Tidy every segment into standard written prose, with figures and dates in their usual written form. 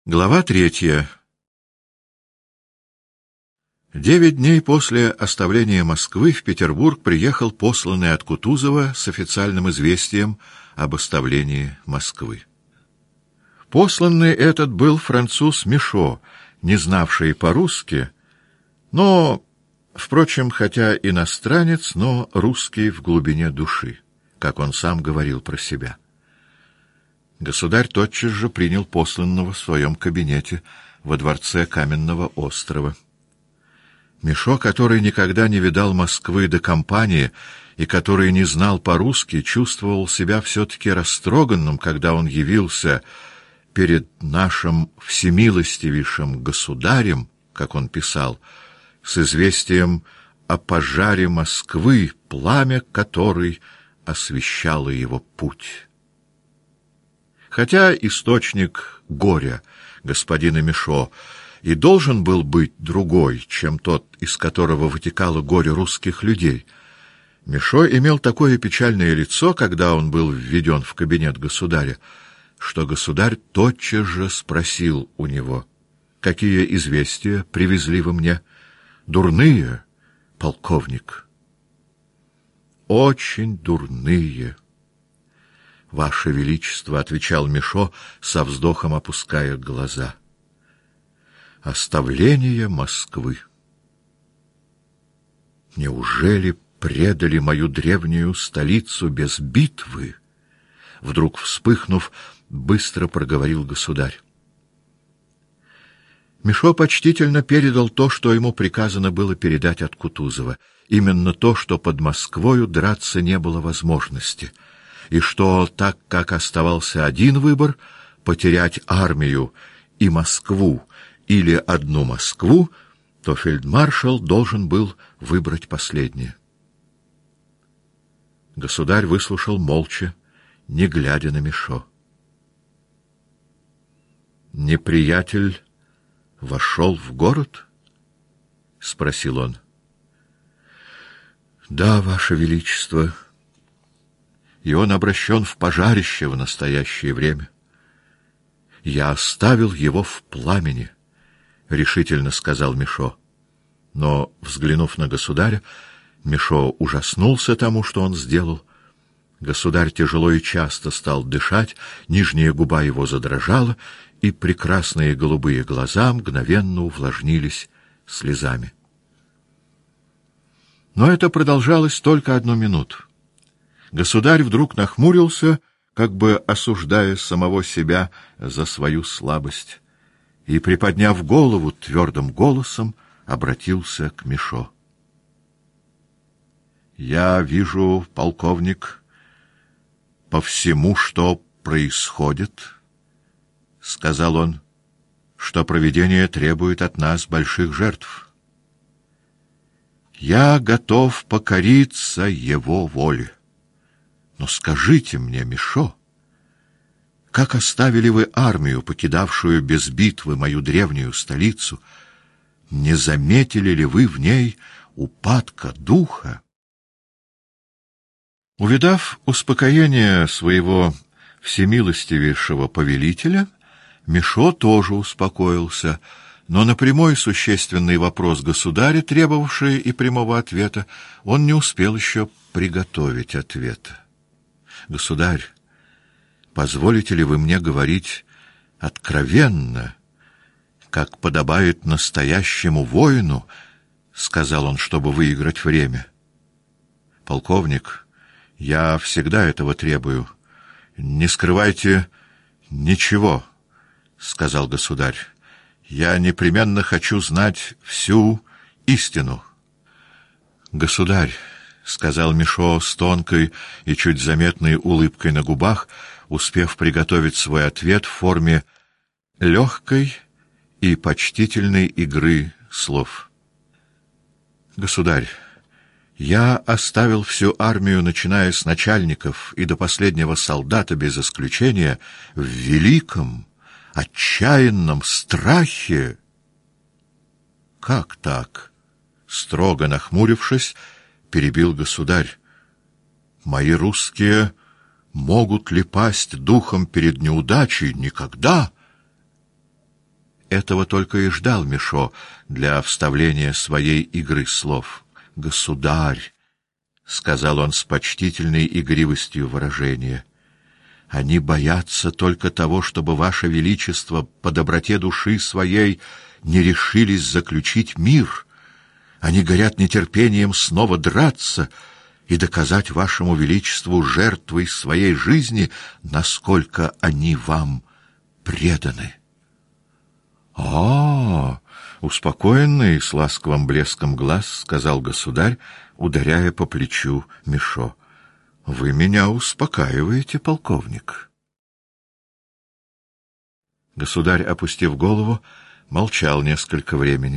Глава 3. 9 дней после оставления Москвы в Петербург приехал посланный от Кутузова с официальным известием об оставлении Москвы. Посланный этот был француз Мишо, не знавший по-русски, но, впрочем, хотя иностранец, но русский в глубине души, как он сам говорил про себя. Государь тотчас же принял посланного в своем кабинете во дворце Каменного острова. Мишо, который никогда не видал Москвы до кампании и который не знал по-русски, чувствовал себя все-таки растроганным, когда он явился перед нашим всемилостивейшим государем, как он писал, с известием о пожаре Москвы, пламя которой освещало его путь. Хотя источник горя господина Мишо и должен был быть другой, чем тот, из которого вытекало горе русских людей, Мишо имел такое печальное лицо, когда он был введен в кабинет государя, что государь тотчас же спросил у него: «Какие известия привезли вы мне?» «Дурные, полковник». «Очень дурные, Ваше Величество», — отвечал Мишо, со вздохом опуская глаза. «Оставление Москвы. Неужели предали мою древнюю столицу без битвы?» Вдруг вспыхнув, быстро проговорил государь. Мишо почтительно передал то, что ему приказано было передать от Кутузова, именно то, что под Москвою драться не было возможности, и что, так как оставался один выбор — потерять армию и Москву или одну Москву, то фельдмаршал должен был выбрать последнее. Государь выслушал молча, не глядя на Мишо. «Неприятель вошел в город?» — спросил он. «Да, Ваше Величество, и он обращен в пожарище в настоящее время. Я оставил его в пламени», — решительно сказал Мишо. Но, взглянув на государя, Мишо ужаснулся тому, что он сделал. Государь тяжело и часто стал дышать, нижняя губа его задрожала, и прекрасные голубые глаза мгновенно увлажнились слезами. Но это продолжалось только 1 минуту. Государь вдруг нахмурился, как бы осуждая самого себя за свою слабость, и, приподняв голову, твердым голосом обратился к Мишо. «Я вижу, полковник, по всему, что происходит, — сказал он, — что провидение требует от нас больших жертв. Я готов покориться его воле. Но скажите мне, Мишо, как оставили вы армию, покидавшую без битвы мою древнюю столицу? Не заметили ли вы в ней упадка духа?» Увидав успокоение своего всемилостивейшего повелителя, Мишо тоже успокоился, но на прямой существенный вопрос государя, требовавший и прямого ответа, он не успел еще приготовить ответа. «Государь, позволите ли вы мне говорить откровенно, как подобает настоящему воину?» — сказал он, чтобы выиграть время. «Полковник, я всегда этого требую. Не скрывайте ничего», — сказал государь. «Я непременно хочу знать всю истину». «Государь», — сказал Мишо с тонкой и чуть заметной улыбкой на губах, успев приготовить свой ответ в форме легкой и почтительной игры слов. «Государь, я оставил всю армию, начиная с начальников и до последнего солдата без исключения, в великом, отчаянном страхе». «Как так?» — строго нахмурившись, перебил государь. «Мои русские могут ли пасть духом перед неудачей? Никогда!» этого только и ждал Мишо для вставления своей игры слов. «Государь», — сказал он с почтительной игривостью выражения, — «они боятся только того, чтобы Ваше Величество по доброте души своей не решились заключить мир. Они горят нетерпением снова драться и доказать Вашему Величеству жертвой своей жизни, насколько они вам преданы». Успокоенный, с ласковым блеском глаз, сказал государь, ударяя по плечу Мишо. «Вы меня успокаиваете, полковник». Государь, опустив голову, молчал несколько времени.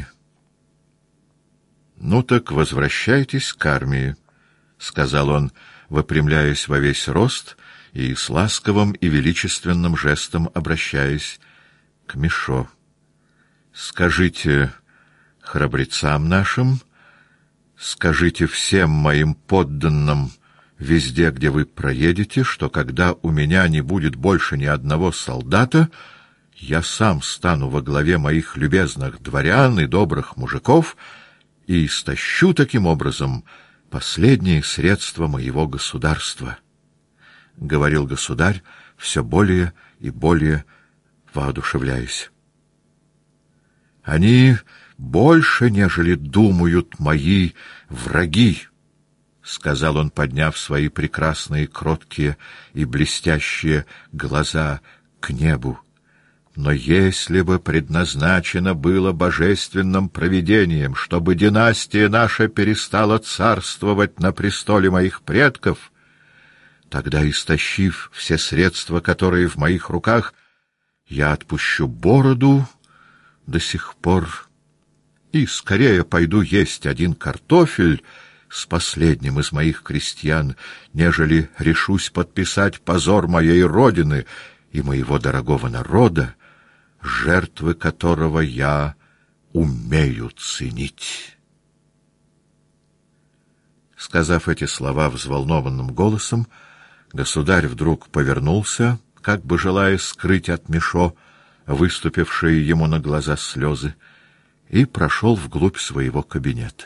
«Ну так возвращайтесь к армии», — сказал он, выпрямляясь во весь рост и с ласковым и величественным жестом обращаясь к Мишо. «Скажите храбрецам нашим, скажите всем моим подданным везде, где вы проедете, что когда у меня не будет больше ни одного солдата, я сам стану во главе моих любезных дворян и добрых мужиков и истощу таким образом последние средства моего государства», — говорил государь, все более и более воодушевляясь. «Они больше, нежели думают мои враги», — сказал он, подняв свои прекрасные, кроткие и блестящие глаза к небу. «Но если бы предназначено было божественным провидением, чтобы династия наша перестала царствовать на престоле моих предков, тогда, истощив все средства, которые в моих руках, я отпущу бороду до сих пор и скорее пойду есть один картофель с последним из моих крестьян, нежели решусь подписать позор моей родины и моего дорогого народа, жертвы которого я умею ценить». Сказав эти слова взволнованным голосом, государь вдруг повернулся, как бы желая скрыть от Мишо выступившие ему на глаза слезы, и прошел вглубь своего кабинета.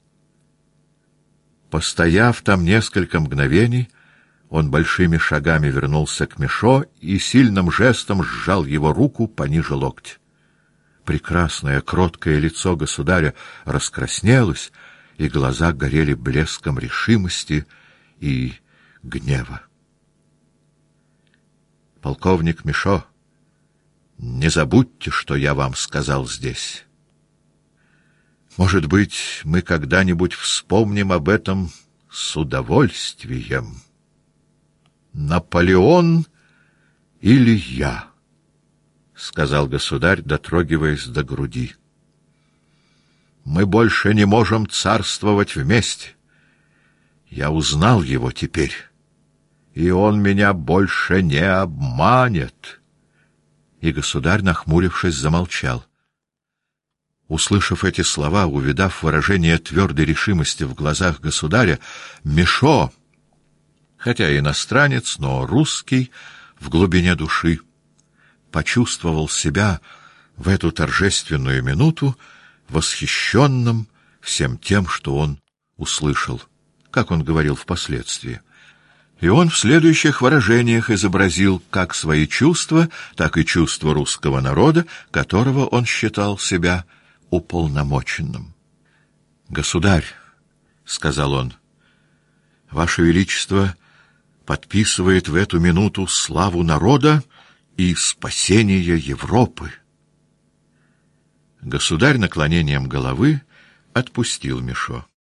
Постояв там несколько мгновений, он большими шагами вернулся к Мишо и сильным жестом сжал его руку пониже локтя. Прекрасное, кроткое лицо государя раскраснелось, и глаза горели блеском решимости и гнева. «Полковник Мишо, не забудьте, что я вам сказал здесь. Может быть, мы когда-нибудь вспомним об этом с удовольствием. Наполеон или я?» — сказал государь, дотрогиваясь до груди. «Мы больше не можем царствовать вместе. Я узнал его теперь, и он меня больше не обманет». И государь, нахмурившись, замолчал. Услышав эти слова, увидав выражение твердой решимости в глазах государя, Мишо, хотя иностранец, но русский в глубине души, почувствовал себя в эту торжественную минуту восхищенным всем тем, что он услышал, как он говорил впоследствии. И он в следующих выражениях изобразил как свои чувства, так и чувства русского народа, которого он считал себя уполномоченным. «Государь, — сказал он, — Ваше Величество подписывает в эту минуту славу народа и спасение Европы». Государь наклонением головы отпустил Мишо.